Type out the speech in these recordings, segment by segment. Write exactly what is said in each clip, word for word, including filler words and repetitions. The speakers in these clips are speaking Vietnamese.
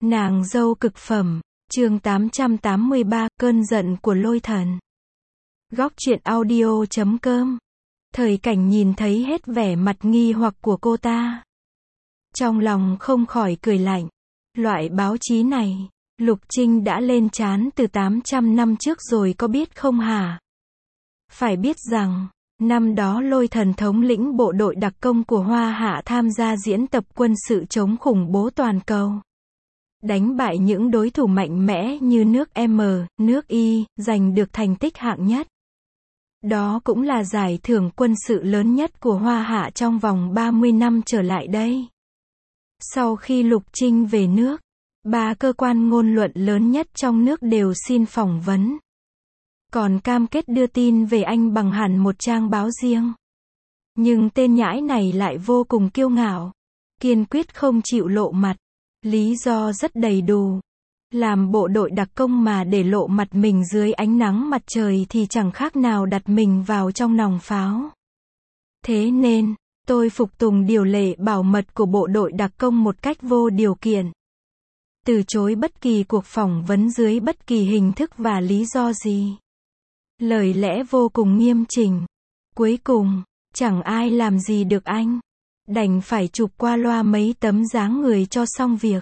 Nàng dâu cực phẩm, chương tám trăm tám mươi ba, cơn giận của lôi thần. Góc truyện audio chấm com. Thời Cảnh nhìn thấy hết vẻ mặt nghi hoặc của cô ta. Trong lòng không khỏi cười lạnh. Loại báo chí này, Lục Trinh đã lên trán từ tám trăm năm trước rồi có biết không hả? Phải biết rằng, năm đó lôi thần thống lĩnh bộ đội đặc công của Hoa Hạ tham gia diễn tập quân sự chống khủng bố toàn cầu. Đánh bại những đối thủ mạnh mẽ như nước M, nước Y, giành được thành tích hạng nhất. Đó cũng là giải thưởng quân sự lớn nhất của Hoa Hạ trong vòng ba mươi năm trở lại đây. Sau khi Lục Trinh về nước, ba cơ quan ngôn luận lớn nhất trong nước đều xin phỏng vấn. Còn cam kết đưa tin về anh bằng hẳn một trang báo riêng. Nhưng tên nhãi này lại vô cùng kiêu ngạo, kiên quyết không chịu lộ mặt. Lý do rất đầy đủ. Làm bộ đội đặc công mà để lộ mặt mình dưới ánh nắng mặt trời thì chẳng khác nào đặt mình vào trong nòng pháo. Thế nên, tôi phục tùng điều lệ bảo mật của bộ đội đặc công một cách vô điều kiện. Từ chối bất kỳ cuộc phỏng vấn dưới bất kỳ hình thức và lý do gì. Lời lẽ vô cùng nghiêm chỉnh. Cuối cùng, chẳng ai làm gì được anh. Đành phải chụp qua loa mấy tấm dáng người cho xong việc.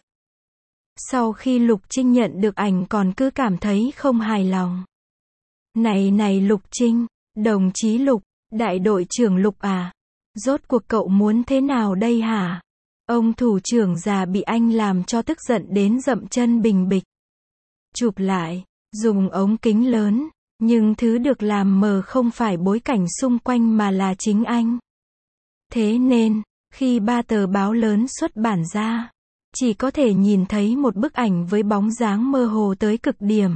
Sau khi Lục Trinh nhận được ảnh còn cứ cảm thấy không hài lòng. Này này Lục Trinh, đồng chí Lục, đại đội trưởng Lục à, rốt cuộc cậu muốn thế nào đây hả? Ông thủ trưởng già bị anh làm cho tức giận đến dậm chân bình bịch. Chụp lại, dùng ống kính lớn, nhưng thứ được làm mờ không phải bối cảnh xung quanh mà là chính anh. Thế nên, khi ba tờ báo lớn xuất bản ra, chỉ có thể nhìn thấy một bức ảnh với bóng dáng mơ hồ tới cực điểm.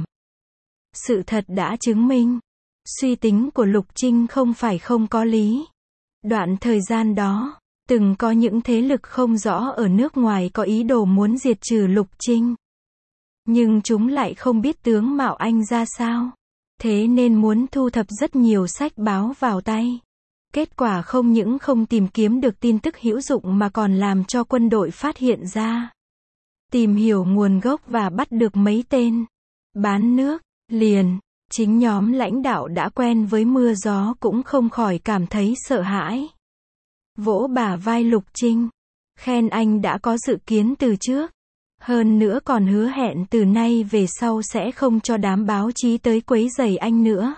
Sự thật đã chứng minh, suy tính của Lục Trinh không phải không có lý. Đoạn thời gian đó, từng có những thế lực không rõ ở nước ngoài có ý đồ muốn diệt trừ Lục Trinh. Nhưng chúng lại không biết tướng mạo anh ra sao. Thế nên muốn thu thập rất nhiều sách báo vào tay. Kết quả không những không tìm kiếm được tin tức hữu dụng mà còn làm cho quân đội phát hiện ra. Tìm hiểu nguồn gốc và bắt được mấy tên bán nước, liền, chính nhóm lãnh đạo đã quen với mưa gió cũng không khỏi cảm thấy sợ hãi. Vỗ bả vai Lục Trinh, khen anh đã có dự kiến từ trước. Hơn nữa còn hứa hẹn từ nay về sau sẽ không cho đám báo chí tới quấy rầy anh nữa.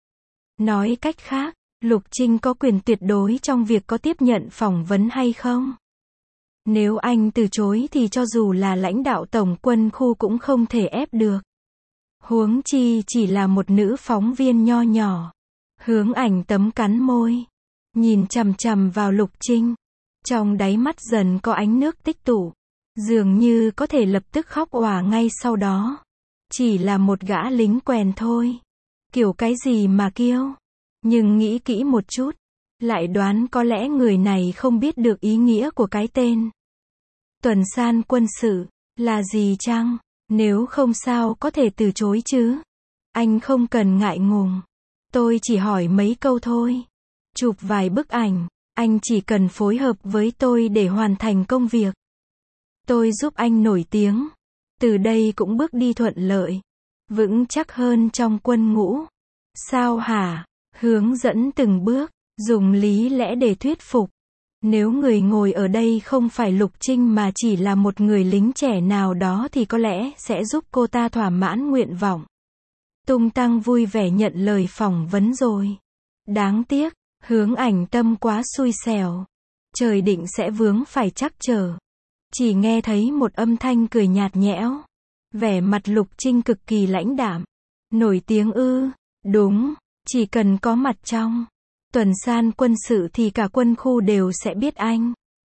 Nói cách khác, Lục Trinh có quyền tuyệt đối trong việc có tiếp nhận phỏng vấn hay không. Nếu anh từ chối thì cho dù là lãnh đạo tổng quân khu cũng không thể ép được. Huống chi chỉ là một nữ phóng viên nho nhỏ. Hướng Ảnh Tâm cắn môi, nhìn chằm chằm vào Lục Trinh. Trong đáy mắt dần có ánh nước tích tụ, dường như có thể lập tức khóc òa ngay sau đó. Chỉ là một gã lính quèn thôi. Kiểu cái gì mà kiêu. Nhưng nghĩ kỹ một chút, lại đoán có lẽ người này không biết được ý nghĩa của cái tên Tuần San quân sự là gì chăng? Nếu không sao có thể từ chối chứ. Anh không cần ngại ngùng. Tôi chỉ hỏi mấy câu thôi. Chụp vài bức ảnh, anh chỉ cần phối hợp với tôi để hoàn thành công việc. Tôi giúp anh nổi tiếng. Từ đây cũng bước đi thuận lợi, vững chắc hơn trong quân ngũ. Sao hả? Hướng dẫn từng bước, dùng lý lẽ để thuyết phục. Nếu người ngồi ở đây không phải Lục Trinh mà chỉ là một người lính trẻ nào đó thì có lẽ sẽ giúp cô ta thỏa mãn nguyện vọng. Tung Tăng vui vẻ nhận lời phỏng vấn rồi. Đáng tiếc, Hướng Ảnh Tâm quá xui xẻo. Trời định sẽ vướng phải trắc trở. Chỉ nghe thấy một âm thanh cười nhạt nhẽo. Vẻ mặt Lục Trinh cực kỳ lãnh đạm. Nổi tiếng ư? Đúng. Chỉ cần có mặt trong Tuần San quân sự thì cả quân khu đều sẽ biết anh.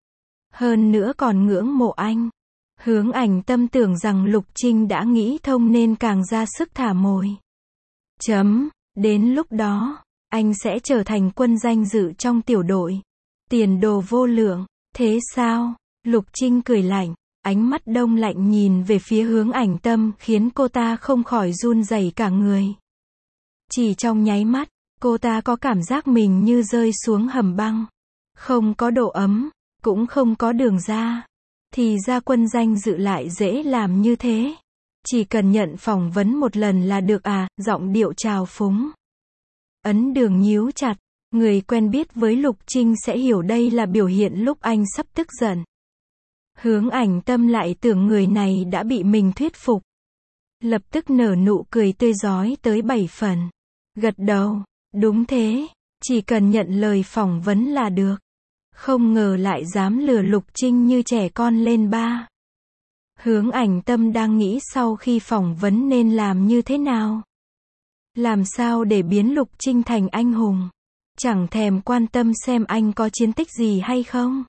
Hơn nữa còn ngưỡng mộ anh. Hướng Ảnh Tâm tưởng rằng Lục Trinh đã nghĩ thông nên càng ra sức thả mồi. Chấm, đến lúc đó, anh sẽ trở thành quân danh dự trong tiểu đội. Tiền đồ vô lượng, thế sao? Lục Trinh cười lạnh, ánh mắt đông lạnh nhìn về phía Hướng Ảnh Tâm khiến cô ta không khỏi run rẩy cả người. Chỉ trong nháy mắt, cô ta có cảm giác mình như rơi xuống hầm băng. Không có độ ấm, cũng không có đường ra. Thì ra Quân Danh Dự lại dễ làm như thế. Chỉ cần nhận phỏng vấn một lần là được à, giọng điệu trào phúng. Ấn Đường nhíu chặt, người quen biết với Lục Trinh sẽ hiểu đây là biểu hiện lúc anh sắp tức giận. Hướng Ảnh Tâm lại tưởng người này đã bị mình thuyết phục. Lập tức nở nụ cười tươi rói tới bảy phần. Gật đầu, đúng thế, chỉ cần nhận lời phỏng vấn là được. Không ngờ lại dám lừa Lục Trinh như trẻ con lên ba. Hướng Ảnh Tâm đang nghĩ sau khi phỏng vấn nên làm như thế nào. Làm sao để biến Lục Trinh thành anh hùng. Chẳng thèm quan tâm xem anh có chiến tích gì hay không.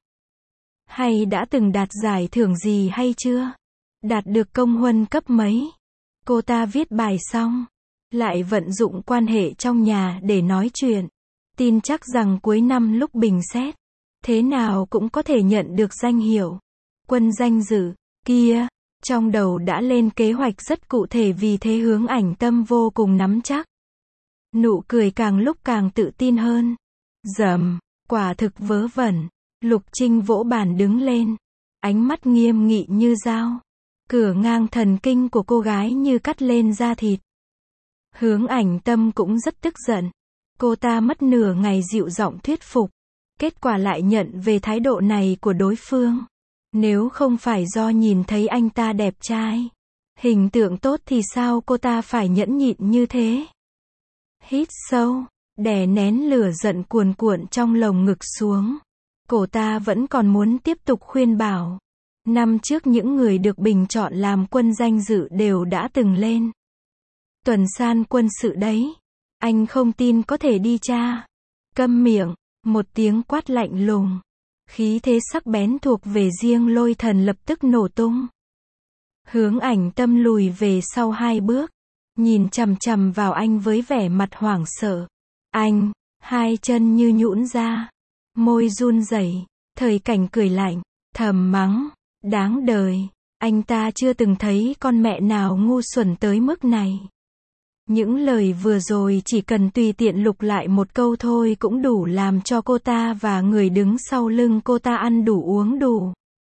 Hay đã từng đạt giải thưởng gì hay chưa. Đạt được công huân cấp mấy. Cô ta viết bài xong. Lại vận dụng quan hệ trong nhà để nói chuyện. Tin chắc rằng cuối năm lúc bình xét. Thế nào cũng có thể nhận được danh hiệu. Quân Danh Dự. Kia. Trong đầu đã lên kế hoạch rất cụ thể, vì thế Hướng Ảnh Tâm vô cùng nắm chắc. Nụ cười càng lúc càng tự tin hơn. Dầm. Quả thực vớ vẩn. Lục Trinh vỗ bàn đứng lên. Ánh mắt nghiêm nghị như dao. Cửa ngang thần kinh của cô gái như cắt lên da thịt. Hướng Ảnh Tâm cũng rất tức giận. Cô ta mất nửa ngày dịu giọng thuyết phục. Kết quả lại nhận về thái độ này của đối phương. Nếu không phải do nhìn thấy anh ta đẹp trai, hình tượng tốt thì sao cô ta phải nhẫn nhịn như thế. Hít sâu, đè nén lửa giận cuồn cuộn trong lồng ngực xuống. Cô ta vẫn còn muốn tiếp tục khuyên bảo. Năm trước những người được bình chọn làm Quân Danh Dự đều đã từng lên tuần san quân sự đấy. Anh không tin có thể đi tra. Câm miệng, một tiếng quát lạnh lùng. Khí thế sắc bén thuộc về riêng Lôi Thần lập tức nổ tung. Hướng Ảnh Tâm lùi về sau hai bước. Nhìn chằm chằm vào anh với vẻ mặt hoảng sợ. Anh, hai chân như nhũn ra. Môi run rẩy. Thời Cảnh cười lạnh, thầm mắng. Đáng đời. Anh ta chưa từng thấy con mẹ nào ngu xuẩn tới mức này. Những lời vừa rồi chỉ cần tùy tiện lục lại một câu thôi cũng đủ làm cho cô ta và người đứng sau lưng cô ta ăn đủ uống đủ.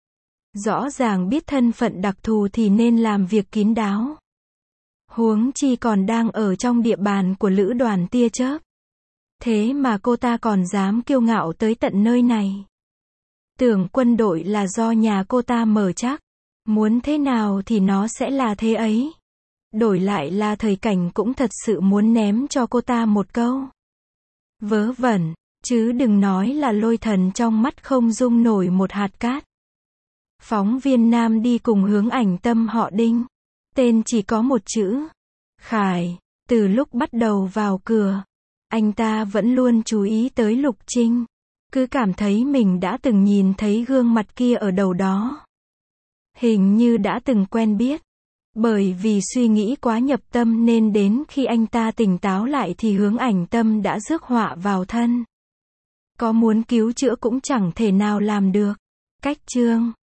Rõ ràng biết thân phận đặc thù thì nên làm việc kín đáo. Huống chi còn đang ở trong địa bàn của lữ đoàn tia chớp. Thế mà cô ta còn dám kiêu ngạo tới tận nơi này. Tưởng quân đội là do nhà cô ta mở chắc. Muốn thế nào thì nó sẽ là thế ấy. Đổi lại là Thời Cảnh cũng thật sự muốn ném cho cô ta một câu. Vớ vẩn, chứ đừng nói là Lôi Thần trong mắt không dung nổi một hạt cát. Phóng viên nam đi cùng Hướng Ảnh Tâm họ Đinh. Tên chỉ có một chữ. Khải. Từ lúc bắt đầu vào cửa, anh ta vẫn luôn chú ý tới Lục Trinh. Cứ cảm thấy mình đã từng nhìn thấy gương mặt kia ở đâu đó. Hình như đã từng quen biết. Bởi vì suy nghĩ quá nhập tâm nên đến khi anh ta tỉnh táo lại thì Hướng Ảnh Tâm đã rước họa vào thân. Có muốn cứu chữa cũng chẳng thể nào làm được. Cách chương